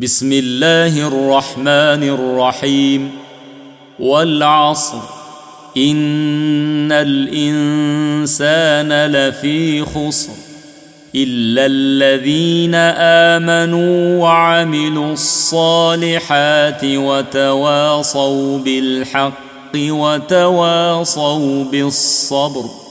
بسم الله الرحمن الرحيم. والعصر إن الإنسان لفي خسر إلا الذين آمنوا وعملوا الصالحات وتواصوا بالحق وتواصوا بالصبر.